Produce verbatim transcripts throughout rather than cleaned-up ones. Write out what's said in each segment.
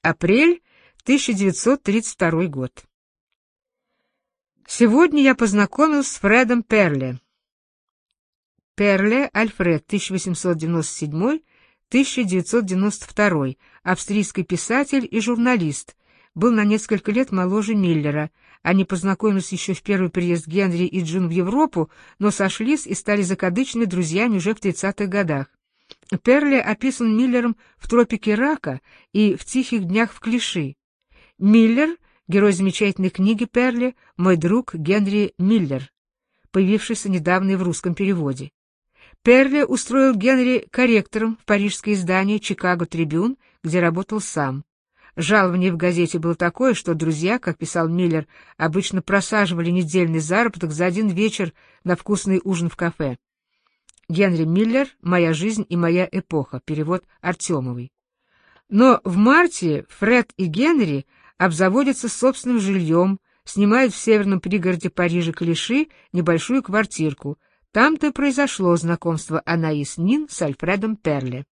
Апрель тысяча девятьсот тридцать второй год. Сегодня я познакомился с Фредом Перле. Перле Альфред, тысяча восемьсот девяносто седьмой — тысяча девятьсот девяносто второй, австрийский писатель и журналист, был на несколько лет моложе Миллера. Они познакомились еще в первый приезд Генри и Джун в Европу, но сошлись и стали закадычными друзьями уже в тридцатых годах. Перле описан Миллером в «Тропике рака» и в «Тихих днях в Клиши». Миллер — герой замечательной книги Перле «Мой друг Генри Миллер», появившийся недавно и в русском переводе. Перле устроил Генри корректором в парижское издание «Чикаго Трибюн», где работал сам. Жалование в газете было такое, что друзья, как писал Миллер, обычно просаживали недельный заработок за один вечер на вкусный ужин в кафе. Генри Миллер «Моя жизнь и моя эпоха», перевод Артемовой. Но в марте Фред и Генри обзаводятся собственным жильем, снимают в северном пригороде Парижа Клиши небольшую квартирку. Там-то произошло знакомство Анаис Нин с Альфредом Перле.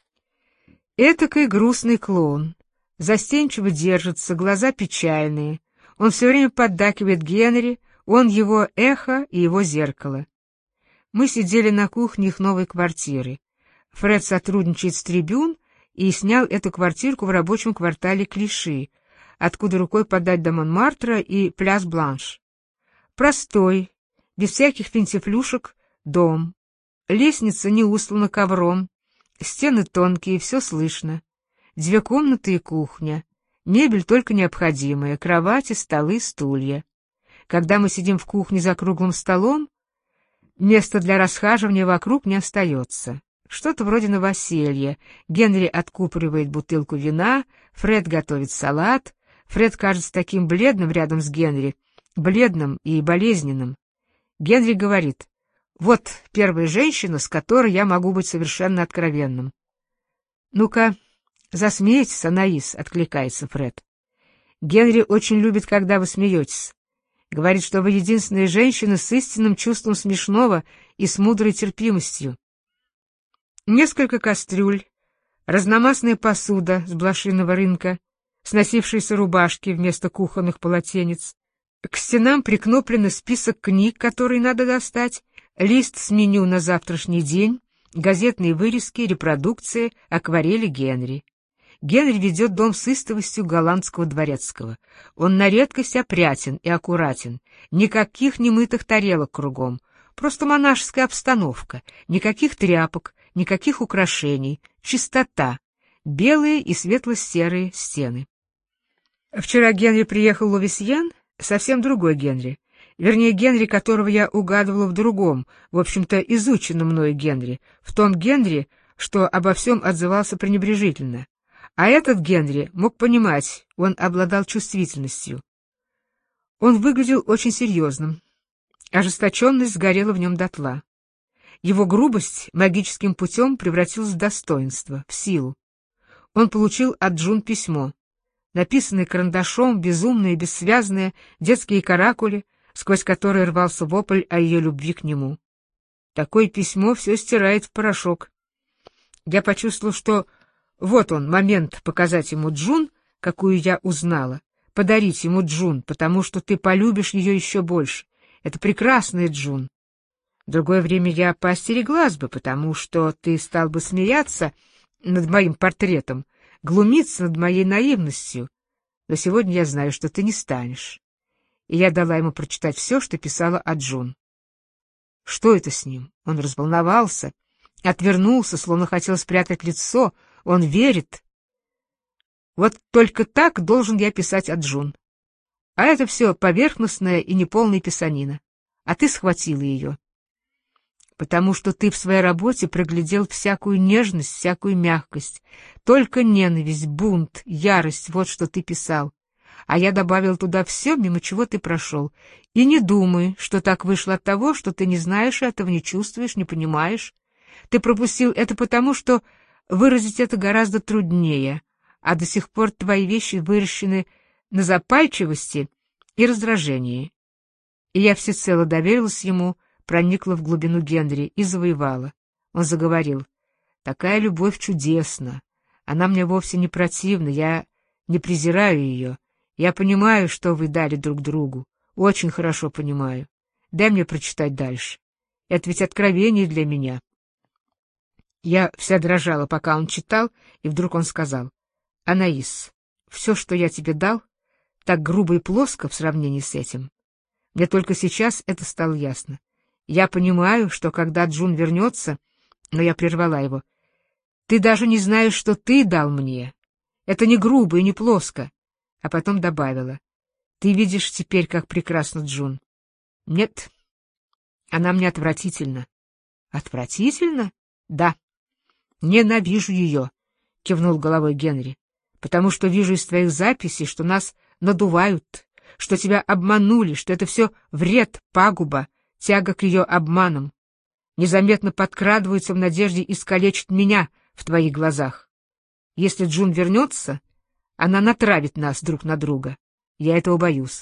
Этакой грустный клоун. Застенчиво держится, глаза печальные. Он все время поддакивает Генри, он его эхо и его зеркало. Мы сидели на кухне их новой квартиры. Фред сотрудничает с «Трибюн» и снял эту квартирку в рабочем квартале Клиши, откуда рукой подать до Монмартра и Пляс-Бланш. Простой, без всяких финтифлюшек, дом. Лестница не устлана ковром, стены тонкие, все слышно. Две комнаты и кухня. Мебель только необходимая, кровати, столы, стулья. Когда мы сидим в кухне за круглым столом, места для расхаживания вокруг не остается. Что-то вроде новоселья. Генри откупоривает бутылку вина, Фред готовит салат. Фред кажется таким бледным рядом с Генри, бледным и болезненным. Генри говорит: «Вот первая женщина, с которой я могу быть совершенно откровенным». «Ну-ка, засмейтесь, Анаис», — откликается Фред. «Генри очень любит, когда вы смеетесь. Говорит, что вы единственная женщина с истинным чувством смешного и с мудрой терпимостью». Несколько кастрюль, разномастная посуда с блошиного рынка, сносившиеся рубашки вместо кухонных полотенец. К стенам прикноплен список книг, которые надо достать, лист с меню на завтрашний день, газетные вырезки, репродукции, акварели Генри. Генри ведет дом с истовостью голландского дворецкого. Он на редкость опрятен и аккуратен, никаких немытых тарелок кругом, просто монашеская обстановка, никаких тряпок, никаких украшений, чистота, белые и светло-серые стены. Вчера Генри приехал в Лувисьен, совсем другой Генри, вернее, Генри, которого я угадывала в другом, в общем-то, изученном мною Генри, в том Генри, что обо всем отзывался пренебрежительно. А этот Генри мог понимать, он обладал чувствительностью. Он выглядел очень серьезным. Ожесточенность сгорела в нем дотла. Его грубость магическим путем превратилась в достоинство, в силу. Он получил от Джун письмо, написанное карандашом, безумное и бессвязное, детские каракули, сквозь которые рвался вопль о ее любви к нему. Такое письмо все стирает в порошок. Я почувствовал, что вот он, момент показать ему Джун, какую я узнала, подарить ему Джун, потому что ты полюбишь ее еще больше. Это прекрасная Джун. В другое время я поостереглась бы, потому что ты стал бы смеяться над моим портретом, глумиться над моей наивностью. Но сегодня я знаю, что ты не станешь. И я дала ему прочитать все, что писала о Джун. Что это с ним? Он разволновался, отвернулся, словно хотел спрятать лицо. Он верит. Вот только так должен я писать о Джун. А это все поверхностная и неполная писанина. А ты схватила ее. Потому что ты в своей работе проглядел всякую нежность, всякую мягкость. Только ненависть, бунт, ярость — вот что ты писал. А я добавил туда все, мимо чего ты прошел. И не думай, что так вышло от того, что ты не знаешь этого, не чувствуешь, не понимаешь. Ты пропустил это потому, что выразить это гораздо труднее, а до сих пор твои вещи выращены на запальчивости и раздражении. И я всецело доверилась ему, проникла в глубину Генри и завоевала. Он заговорил: «Такая любовь чудесна. Она мне вовсе не противна. Я не презираю ее. Я понимаю, что вы дали друг другу. Очень хорошо понимаю. Дай мне прочитать дальше. Это ведь откровение для меня. Я вся дрожала, пока он читал, и вдруг он сказал: «Анаис, все, что я тебе дал, так грубо и плоско в сравнении с этим. Мне только сейчас это стало ясно. Я понимаю, что когда Джун вернется...» Но я прервала его. «Ты даже не знаешь, что ты дал мне. Это не грубо и не плоско». А потом добавила: «Ты видишь теперь, как прекрасна Джун». «Нет, она мне отвратительна». «Отвратительно?» «Да. Ненавижу ее», — кивнул головой Генри, «потому что вижу из твоих записей, что нас надувают, что тебя обманули, что это все вред, пагуба, тяга к ее обманам. Незаметно подкрадываются в надежде искалечить меня в твоих глазах. Если Джун вернется, она натравит нас друг на друга. Я этого боюсь».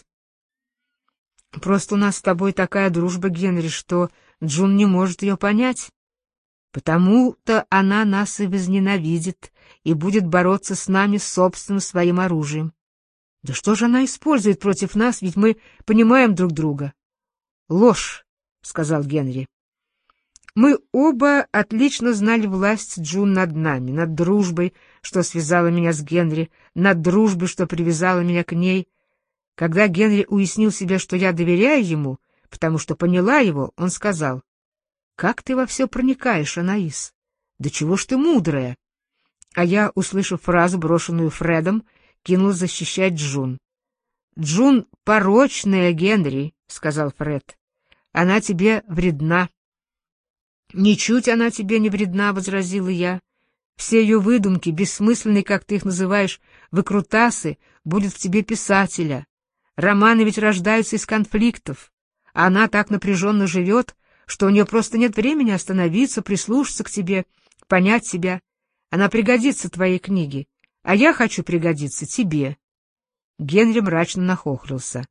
«Просто у нас с тобой такая дружба, Генри, что Джун не может ее понять. Потому-то она нас и возненавидит и будет бороться с нами собственным своим оружием. Да что же она использует против нас, ведь мы понимаем друг друга?» «Ложь», — сказал Генри. «Мы оба отлично знали власть Джун над нами, над дружбой, что связала меня с Генри, над дружбой, что привязала меня к ней. Когда Генри уяснил себе, что я доверяю ему, потому что поняла его, он сказал: «Как ты во все проникаешь, Анаис? Да чего ж ты мудрая!» А я, услышав фразу, брошенную Фредом, кинулась защищать Джун. «Джун порочная, Генри», — сказал Фред. «Она тебе вредна». «Ничуть она тебе не вредна», — возразила я. «Все ее выдумки, бессмысленные, как ты их называешь, выкрутасы, будут в тебе писателя. Романы ведь рождаются из конфликтов, а она так напряженно живет, что у нее просто нет времени остановиться, прислушаться к тебе, понять себя. Она пригодится твоей книге, а я хочу пригодиться тебе». Генри мрачно нахохлился.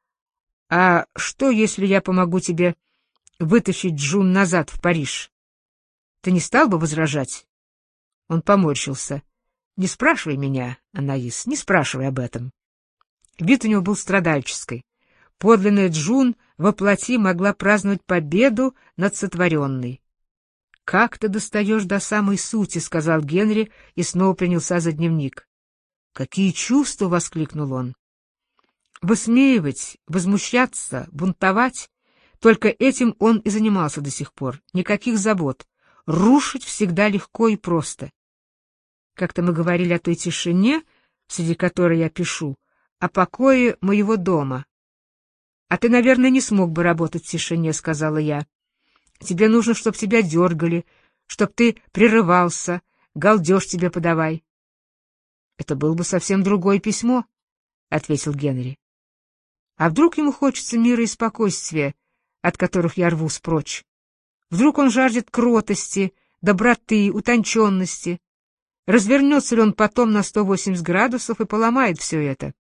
«А что, если я помогу тебе вытащить Джун назад в Париж? Ты не стал бы возражать?» Он поморщился. «Не спрашивай меня, Анаис, не спрашивай об этом». Вид у него был страдальческий. Подлинная Джун во плоти могла праздновать победу над сотворенной. «Как ты достаешь до самой сути», — сказал Генри и снова принялся за дневник. «Какие чувства!» — воскликнул он. Высмеивать, возмущаться, бунтовать — только этим он и занимался до сих пор. Никаких забот. Рушить всегда легко и просто. Как-то мы говорили о той тишине, среди которой я пишу, о покое моего дома. «А ты, наверное, не смог бы работать в тишине», — сказала я. «Тебе нужно, чтобы тебя дергали, чтобы ты прерывался, галдеж тебе подавай». «Это было бы совсем другое письмо», — ответил Генри. «А вдруг ему хочется мира и спокойствия, от которых я рвусь прочь? Вдруг он жаждет кротости, доброты, утонченности? Развернется ли он потом на сто восемьдесят градусов и поломает все это?»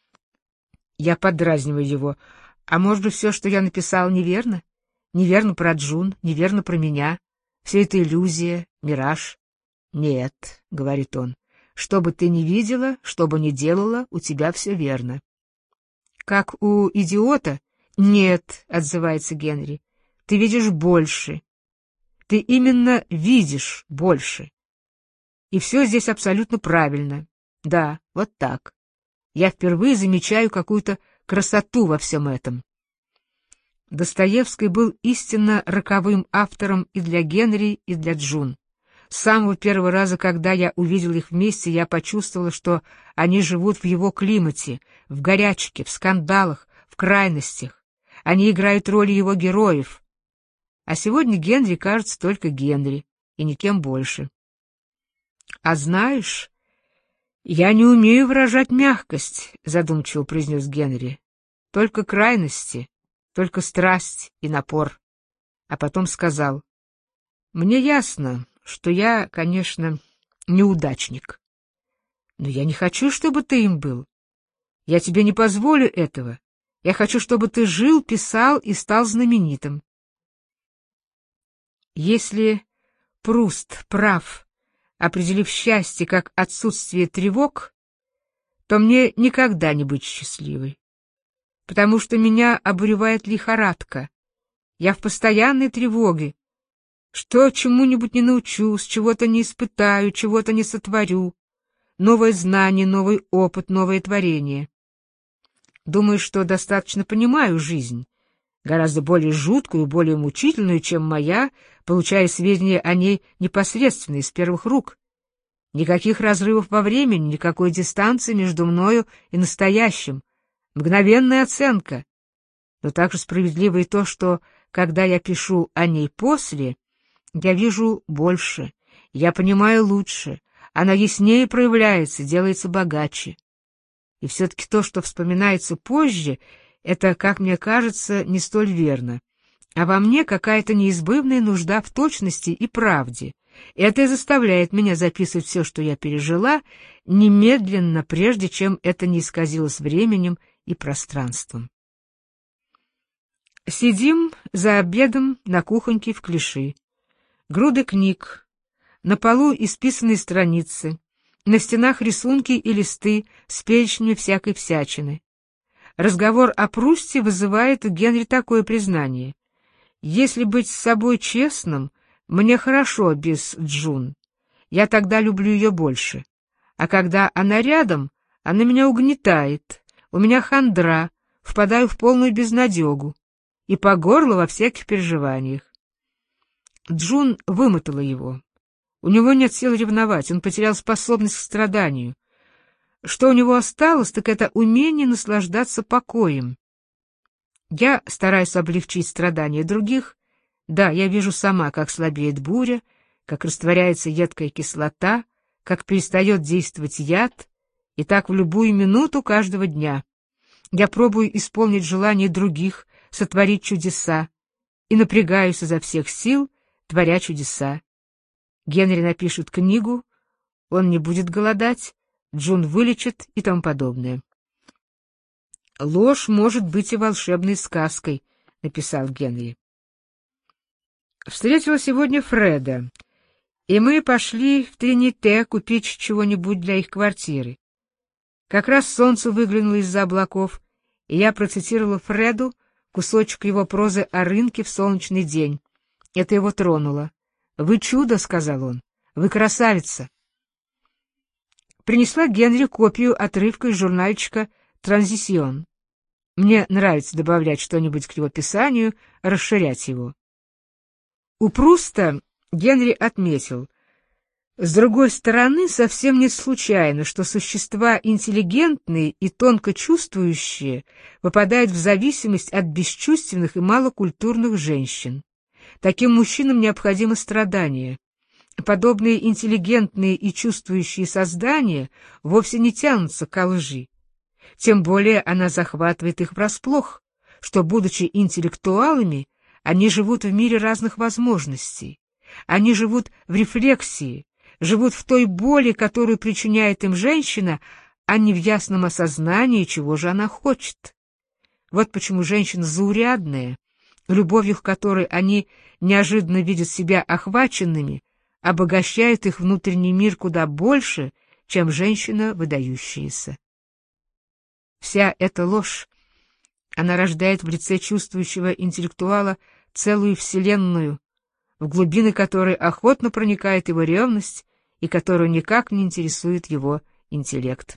Я подразниваю его. «А может быть, все, что я написал, неверно? Неверно про Джун, неверно про меня. Все это иллюзия, мираж». «Нет», — говорит он, — «что бы ты ни видела, что бы ни делала, у тебя все верно». «Как у идиота?» «Нет», — отзывается Генри, — «ты видишь больше. Ты именно видишь больше. И все здесь абсолютно правильно. Да, вот так. Я впервые замечаю какую-то красоту во всем этом». Достоевский был истинно роковым автором и для Генри, и для Джун. С самого первого раза, когда я увидел их вместе, я почувствовала, что они живут в его климате, в горячке, в скандалах, в крайностях. Они играют роли его героев. А сегодня Генри кажется только Генри, и никем больше. «А знаешь, я не умею выражать мягкость», — задумчиво произнес Генри. «Только крайности, только страсть и напор». А потом сказал: «Мне ясно, что я, конечно, неудачник. Но я не хочу, чтобы ты им был. Я тебе не позволю этого. Я хочу, чтобы ты жил, писал и стал знаменитым». Если Пруст прав, определив счастье как отсутствие тревог, то мне никогда не быть счастливой, потому что меня обуревает лихорадка. Я в постоянной тревоге, что чему-нибудь не научусь, чего-то не испытаю, чего-то не сотворю. Новое знание, новый опыт, новое творение. Думаю, что достаточно понимаю жизнь, гораздо более жуткую, более мучительную, чем моя, получая сведения о ней непосредственно из первых рук. Никаких разрывов во времени, никакой дистанции между мною и настоящим. Мгновенная оценка. Но также справедливо и то, что, когда я пишу о ней после, я вижу больше, я понимаю лучше, она яснее проявляется, делается богаче. И все-таки то, что вспоминается позже, это, как мне кажется, не столь верно. А во мне какая-то неизбывная нужда в точности и правде. Это и заставляет меня записывать все, что я пережила, немедленно, прежде чем это не исказилось временем и пространством. Сидим за обедом на кухоньке в Клиши. Груды книг, на полу исписанные страницы, на стенах рисунки и листы с перечнями всякой всячины. Разговор о Прусте вызывает у Генри такое признание: «Если быть с собой честным, мне хорошо без Джун. Я тогда люблю ее больше. А когда она рядом, она меня угнетает, у меня хандра, впадаю в полную безнадегу и по горло во всяких переживаниях». Джун вымотала его. У него нет сил ревновать, он потерял способность к страданию. Что у него осталось, так это умение наслаждаться покоем. Я стараюсь облегчить страдания других. Да, я вижу сама, как слабеет буря, как растворяется едкая кислота, как перестает действовать яд, и так в любую минуту каждого дня. Я пробую исполнить желания других, сотворить чудеса, и напрягаюсь изо всех сил, творя чудеса. Генри напишет книгу, он не будет голодать, Джун вылечит и тому подобное. «Ложь может быть и волшебной сказкой», — написал Генри. Встретила сегодня Фреда, и мы пошли в Трините купить чего-нибудь для их квартиры. Как раз солнце выглянуло из-за облаков, и я процитировала Фреду кусочек его прозы о рынке в солнечный день. Это его тронуло. «Вы чудо», — сказал он, — «вы красавица». Принесла Генри копию отрывка из журнальчика «Транзисион». Мне нравится добавлять что-нибудь к его писанию, расширять его. У Пруста Генри отметил: с другой стороны, совсем не случайно, что существа интеллигентные и тонко чувствующие попадают в зависимость от бесчувственных и малокультурных женщин. Таким мужчинам необходимо страдание. Подобные интеллигентные и чувствующие создания вовсе не тянутся ко лжи. Тем более она захватывает их врасплох, что, будучи интеллектуалами, они живут в мире разных возможностей. Они живут в рефлексии, живут в той боли, которую причиняет им женщина, а не в ясном осознании, чего же она хочет. Вот почему женщина заурядная, любовью к которой они неожиданно видят себя охваченными, обогащает их внутренний мир куда больше, чем женщина выдающаяся. Вся эта ложь, она рождает в лице чувствующего интеллектуала целую вселенную, в глубины которой охотно проникает его ревность и которую никак не интересует его интеллект.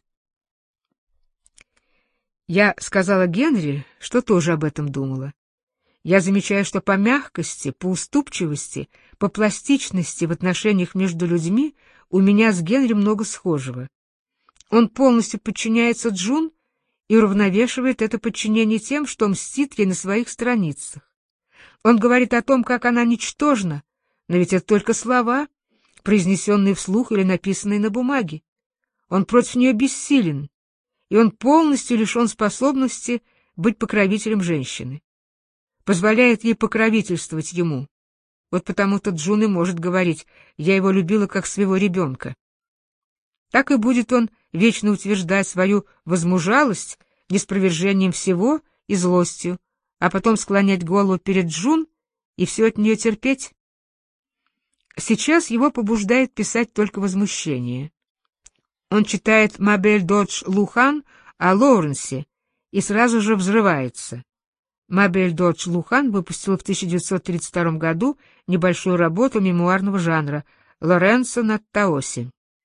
Я сказала Генри, что тоже об этом думала. Я замечаю, что по мягкости, по уступчивости, по пластичности в отношениях между людьми у меня с Генри много схожего. Он полностью подчиняется Джун и уравновешивает это подчинение тем, что мстит ей на своих страницах. Он говорит о том, как она ничтожна, но ведь это только слова, произнесенные вслух или написанные на бумаге. Он против нее бессилен, и он полностью лишен способности быть покровителем женщины. Позволяет ей покровительствовать ему. Вот потому-то Джун и может говорить: «Я его любила как своего ребенка». Так и будет он вечно утверждать свою возмужалость неспровержением всего и злостью, а потом склонять голову перед Джун и все от нее терпеть. Сейчас его побуждает писать только возмущение. Он читает «Мабель Додж Лухан» о Лоуренсе и сразу же взрывается. Мабель Додж Лухан выпустила в тысяча девятьсот тридцать втором году небольшую работу мемуарного жанра «Лоренцо на Таосе».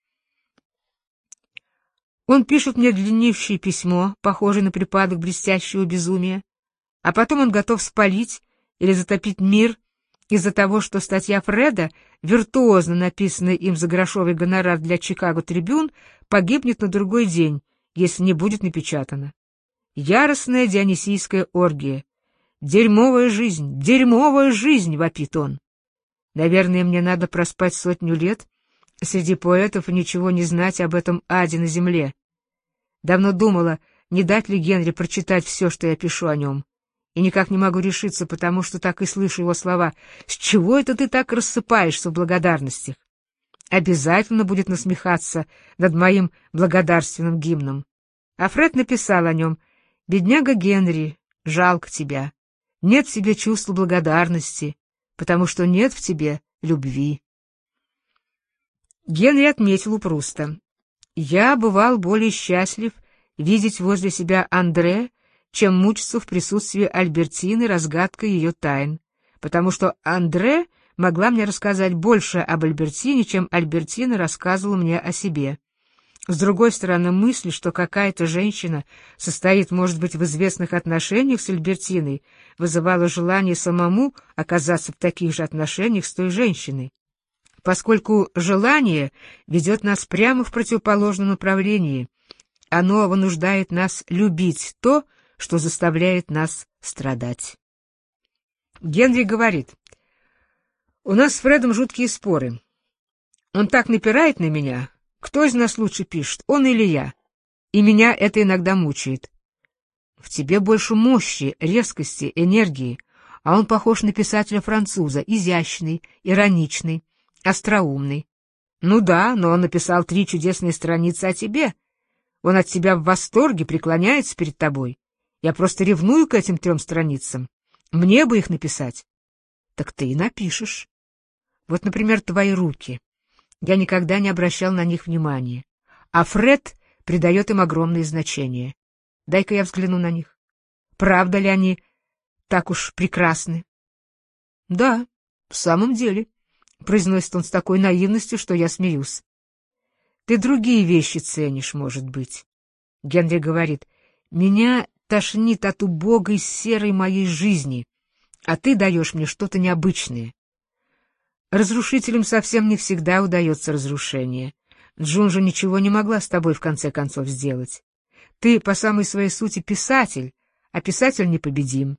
Он пишет мне длиннейшее письмо, похожее на припадок блестящего безумия, а потом он готов спалить или затопить мир из-за того, что статья Фреда, виртуозно написанная им за грошовый гонорар для «Чикаго Трибюн», погибнет на другой день, если не будет напечатана. Яростная дионисийская оргия. «Дерьмовая жизнь! Дерьмовая жизнь!» — вопит он. Наверное, мне надо проспать сотню лет среди поэтов и ничего не знать об этом аде на земле. Давно думала, не дать ли Генри прочитать все, что я пишу о нем. И никак не могу решиться, потому что так и слышу его слова. «С чего это ты так рассыпаешься в благодарностях?» Обязательно будет насмехаться над моим благодарственным гимном. А Фред написал о нем: «Бедняга Генри, жалко тебя. Нет в тебе чувства благодарности, потому что нет в тебе любви». Генри отметил у Пруста: «Я бывал более счастлив видеть возле себя Андре, чем мучиться в присутствии Альбертины разгадкой ее тайн, потому что Андре могла мне рассказать больше об Альбертине, чем Альбертина рассказывала мне о себе. С другой стороны, мысль, что какая-то женщина состоит, может быть, в известных отношениях с Альбертиной, вызывала желание самому оказаться в таких же отношениях с той женщиной, поскольку желание ведет нас прямо в противоположном направлении. Оно вынуждает нас любить то, что заставляет нас страдать». Генри говорит: «У нас с Фредом жуткие споры. Он так напирает на меня. Кто из нас лучше пишет, он или я? И меня это иногда мучает. В тебе больше мощи, резкости, энергии, а он похож на писателя-француза, изящный, ироничный, остроумный. Ну да, но он написал три чудесные страницы о тебе. Он от тебя в восторге, преклоняется перед тобой. Я просто ревную к этим трем страницам. Мне бы их написать». Так ты и напишешь. Вот, например, твои руки. Я никогда не обращал на них внимания. А Фред придает им огромное значение. Дай-ка я взгляну на них. Правда ли они так уж прекрасны? — Да, в самом деле, — произносит он с такой наивностью, что я смеюсь. — Ты другие вещи ценишь, может быть. Генри говорит: «Меня тошнит от убогой серой моей жизни, а ты даешь мне что-то необычное». Разрушителям совсем не всегда удается разрушение. Джун же ничего не могла с тобой в конце концов сделать. Ты по самой своей сути писатель, а писатель непобедим.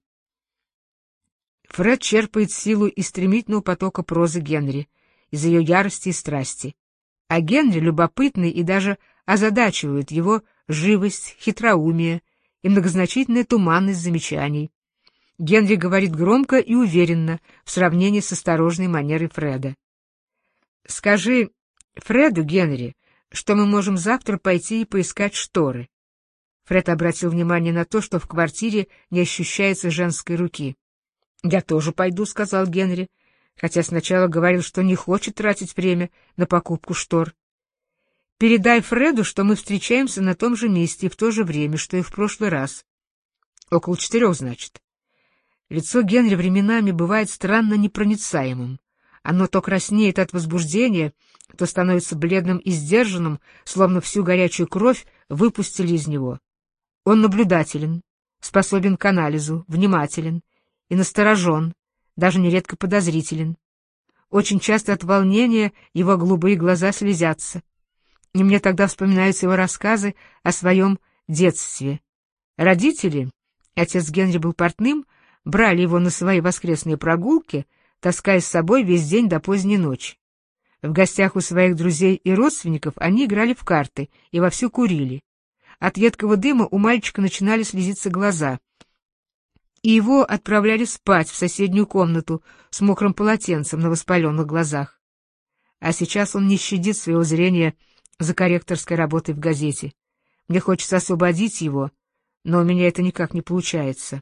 Фред черпает силу из стремительного потока прозы Генри, из ее ярости и страсти. А Генри любопытный и даже озадачивает его живость, хитроумие и многозначительная туманность замечаний. Генри говорит громко и уверенно в сравнении с осторожной манерой Фреда. «Скажи Фреду, Генри, что мы можем завтра пойти и поискать шторы». Фред обратил внимание на то, что в квартире не ощущается женской руки. «Я тоже пойду», — сказал Генри, хотя сначала говорил, что не хочет тратить время на покупку штор. «Передай Фреду, что мы встречаемся на том же месте и в то же время, что и в прошлый раз». «Около четырех, значит». Лицо Генри временами бывает странно непроницаемым. Оно то краснеет от возбуждения, то становится бледным и сдержанным, словно всю горячую кровь выпустили из него. Он наблюдателен, способен к анализу, внимателен и насторожен, даже нередко подозрителен. Очень часто от волнения его голубые глаза слезятся. И мне тогда вспоминаются его рассказы о своем детстве. Родители, отец Генри был портным, брали его на свои воскресные прогулки, таская с собой весь день до поздней ночи. В гостях у своих друзей и родственников они играли в карты и вовсю курили. От едкого дыма у мальчика начинали слезиться глаза, и его отправляли спать в соседнюю комнату с мокрым полотенцем на воспаленных глазах. А сейчас он не щадит своего зрения за корректорской работой в газете. Мне хочется освободить его, но у меня это никак не получается.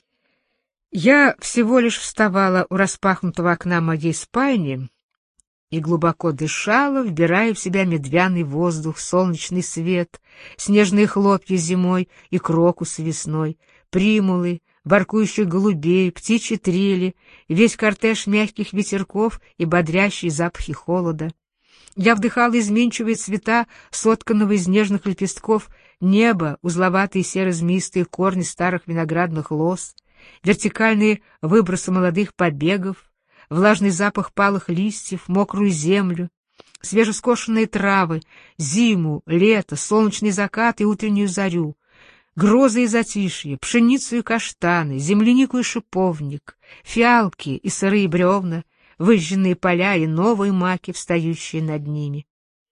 Я всего лишь вставала у распахнутого окна моей спальни, и глубоко дышала, вбирая в себя медвяный воздух, солнечный свет, снежные хлопья зимой и крокусы весной, примулы, воркующих голубей, птичьи трели, весь кортеж мягких ветерков и бодрящие запахи холода. Я вдыхала изменчивые цвета, сотканного из нежных лепестков, неба, узловатые серо-змеистые корни старых виноградных лоз, вертикальные выбросы молодых побегов, влажный запах палых листьев, мокрую землю, свежескошенные травы, зиму, лето, солнечный закат и утреннюю зарю, грозы и затишье, пшеницу и каштаны, землянику и шиповник, фиалки и сырые бревна, выжженные поля и новые маки, встающие над ними.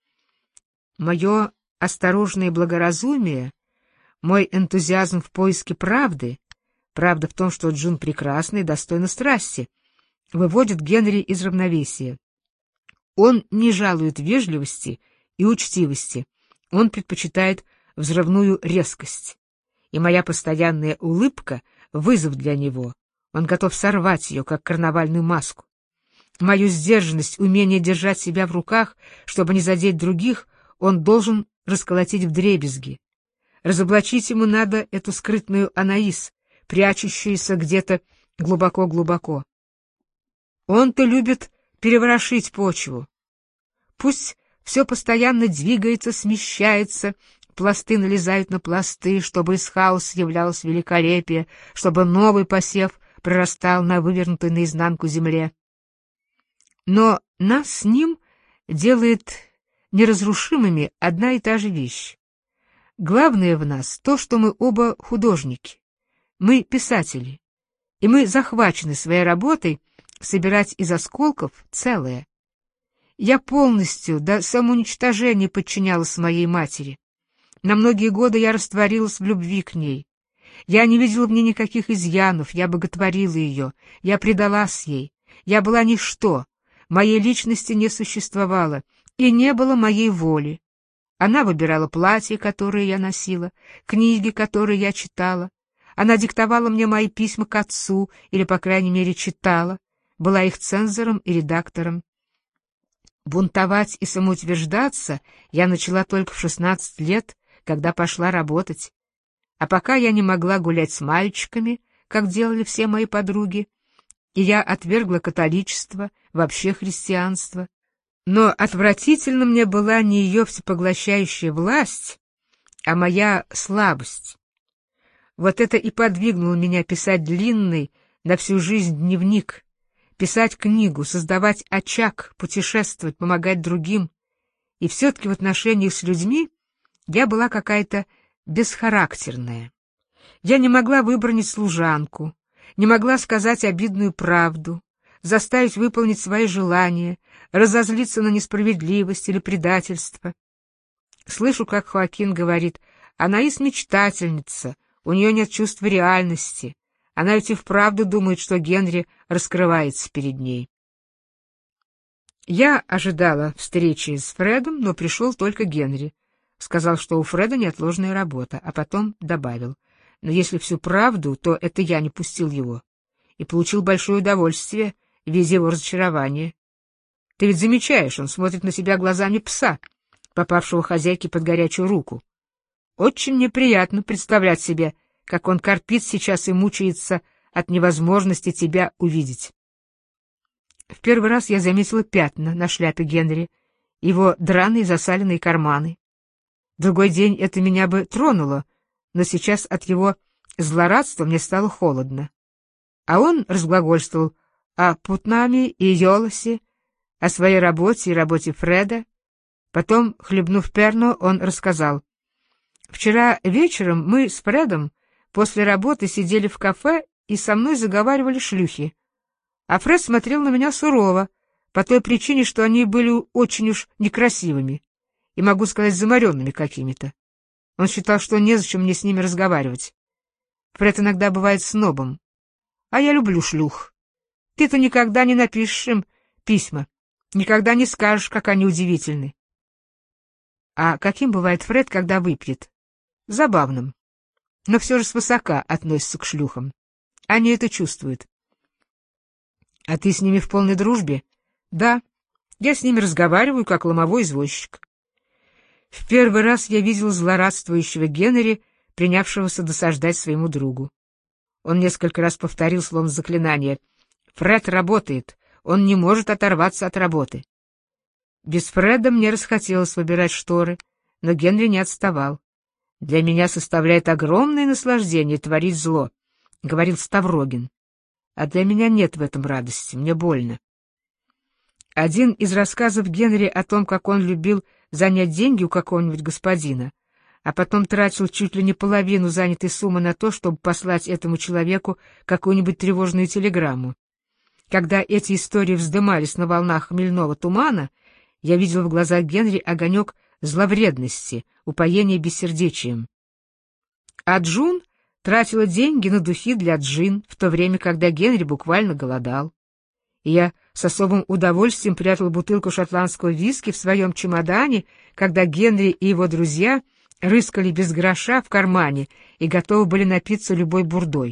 Мое осторожное благоразумие, мой энтузиазм в поиске правды, правда в том, что Джун прекрасна и достойна страсти, выводит Генри из равновесия. Он не жалует вежливости и учтивости, он предпочитает взрывную резкость. И моя постоянная улыбка — вызов для него. Он готов сорвать ее, как карнавальную маску. Мою сдержанность, умение держать себя в руках, чтобы не задеть других, он должен расколотить вдребезги. Разоблачить ему надо эту скрытную Анаис, прячущуюся где-то глубоко-глубоко. Он-то любит переворошить почву. Пусть все постоянно двигается, смещается, пласты налезают на пласты, чтобы из хаоса являлось великолепие, чтобы новый посев прорастал на вывернутой наизнанку земле. Но нас с ним делает неразрушимыми одна и та же вещь. Главное в нас то, что мы оба художники, мы писатели, и мы захвачены своей работой собирать из осколков целое. Я полностью до самоуничтожения подчинялась моей матери. На многие годы я растворилась в любви к ней. Я не видела в ней никаких изъянов, я боготворила ее, я предалась ей. Я была ничто, моей личности не существовало, и не было моей воли. Она выбирала платья, которые я носила, книги, которые я читала. Она диктовала мне мои письма к отцу, или, по крайней мере, читала, была их цензором и редактором. Бунтовать и самоутверждаться я начала только в шестнадцать лет, когда пошла работать. А пока я не могла гулять с мальчиками, как делали все мои подруги, и я отвергла католичество, вообще христианство. Но отвратительно мне была не ее всепоглощающая власть, а моя слабость. Вот это и подвигнуло меня писать длинный на всю жизнь дневник, писать книгу, создавать очаг, путешествовать, помогать другим. И все-таки в отношениях с людьми я была какая-то бесхарактерная. Я не могла выбронить служанку, не могла сказать обидную правду, заставить выполнить свои желания, разозлиться на несправедливость или предательство. Слышу, как Хоакин говорит: «Анаис мечтательница, у нее нет чувства реальности. Она ведь и вправду думает, что Генри раскрывается перед ней». Я ожидала встречи с Фредом, но пришел только Генри. Сказал, что у Фреда неотложная работа, а потом добавил: «Но если всю правду, то это я не пустил его. И получил большое удовольствие, видя его разочарование. Ты ведь замечаешь, он смотрит на себя глазами пса, попавшего хозяйке под горячую руку. Очень мне приятно представлять себе, как он корпит сейчас и мучается от невозможности тебя увидеть». В первый раз я заметила пятна на шляпе Генри, его драные засаленные карманы. Другой день это меня бы тронуло, но сейчас от его злорадства мне стало холодно. А он разглагольствовал о Путнаме и Йолосе, о своей работе и работе Фреда. Потом, хлебнув перно, он рассказал: «Вчера вечером мы с Фредом после работы сидели в кафе и со мной заговаривали шлюхи. А Фред смотрел на меня сурово, по той причине, что они были очень уж некрасивыми, и, могу сказать, заморенными какими-то. Он считал, что незачем мне с ними разговаривать. Фред иногда бывает снобом. А я люблю шлюх. Ты-то никогда не напишешь им письма, никогда не скажешь, как они удивительны». А каким бывает Фред, когда выпьет? Забавным. Но все же свысока относится к шлюхам. Они это чувствуют. А ты с ними в полной дружбе? Да. Я с ними разговариваю, как ломовой извозчик. В первый раз я видел злорадствующего Генри, принявшегося досаждать своему другу. Он несколько раз повторил словно заклинание: «Фред работает, он не может оторваться от работы». Без Фреда мне расхотелось выбирать шторы, но Генри не отставал. «Для меня составляет огромное наслаждение творить зло», — говорил Ставрогин. «А для меня нет в этом радости, мне больно». Один из рассказов Генри о том, как он любил занять деньги у какого-нибудь господина, а потом тратил чуть ли не половину занятой суммы на то, чтобы послать этому человеку какую-нибудь тревожную телеграмму. Когда эти истории вздымались на волнах хмельного тумана, я видел в глазах Генри огонек зловредности, упоения бессердечием. А Джун тратила деньги на духи для Джин, в то время, когда Генри буквально голодал. И я с особым удовольствием прятал бутылку шотландского виски в своем чемодане, когда Генри и его друзья рыскали без гроша в кармане и готовы были напиться любой бурдой.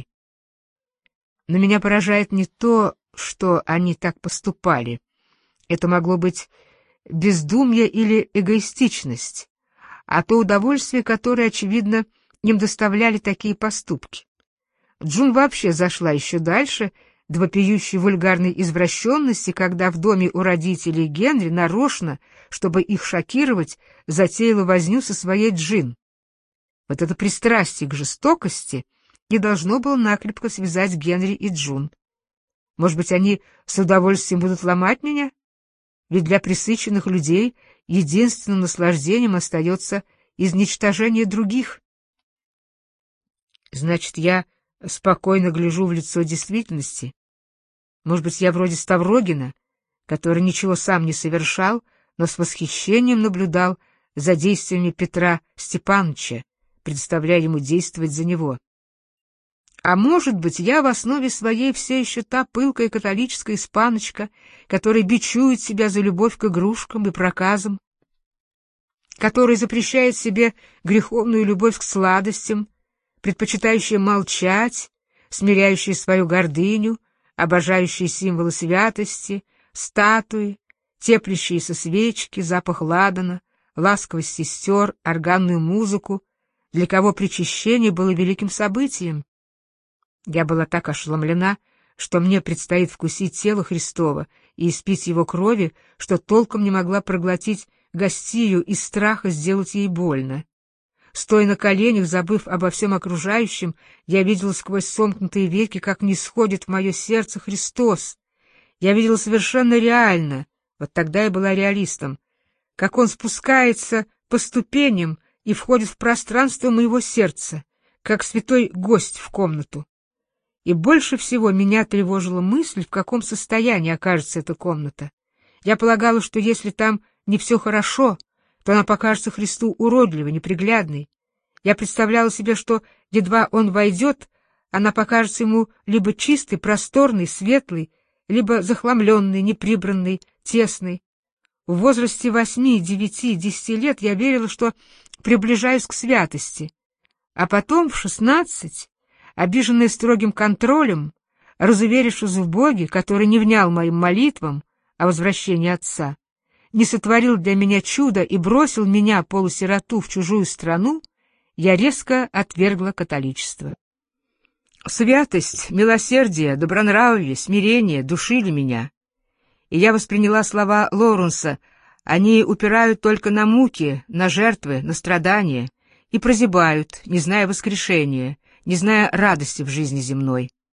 Но меня поражает не то, что они так поступали. Это могло быть бездумье или эгоистичность, а то удовольствие, которое, очевидно, им доставляли такие поступки. Джун вообще зашла еще дальше, до вопиющей вульгарной извращенности, когда в доме у родителей Генри нарочно, чтобы их шокировать, затеяла возню со своей Джин. Вот это пристрастие к жестокости и должно было накрепко связать Генри и Джун. Может быть, они с удовольствием будут ломать меня? Ведь для пресыщенных людей единственным наслаждением остается изничтожение других. Значит, я спокойно гляжу в лицо действительности. Может быть, я вроде Ставрогина, который ничего сам не совершал, но с восхищением наблюдал за действиями Петра Степановича, предоставляя ему действовать за него. А может быть, я в основе своей все еще та пылкая католическая испаночка, которая бичует себя за любовь к игрушкам и проказам, которая запрещает себе греховную любовь к сладостям, предпочитающая молчать, смиряющая свою гордыню, обожающая символы святости, статуи, теплящиеся свечки, запах ладана, ласковость сестер, органную музыку, для кого причащение было великим событием. Я была так ошеломлена, что мне предстоит вкусить тело Христова и испить его крови, что толком не могла проглотить гостию из страха сделать ей больно. Стоя на коленях, забыв обо всем окружающем, я видела сквозь сомкнутые веки, как нисходит в мое сердце Христос. Я видела совершенно реально, вот тогда я была реалистом, как он спускается по ступеням и входит в пространство моего сердца, как святой гость в комнату. И больше всего меня тревожила мысль, в каком состоянии окажется эта комната. Я полагала, что если там не все хорошо, то она покажется Христу уродливой, неприглядной. Я представляла себе, что, едва он войдет, она покажется ему либо чистой, просторной, светлой, либо захламленной, неприбранной, тесной. В возрасте восьми, девяти, десяти лет я верила, что приближаюсь к святости. А потом, в шестнадцать, обиженная строгим контролем, разуверившись в Боге, который не внял моим молитвам о возвращении отца, не сотворил для меня чудо и бросил меня, полусироту, в чужую страну, я резко отвергла католичество. Святость, милосердие, добронравие, смирение душили меня. И я восприняла слова Лоуренса: они упирают только на муки, на жертвы, на страдания, и прозябают, не зная воскрешения, не зная радости в жизни земной.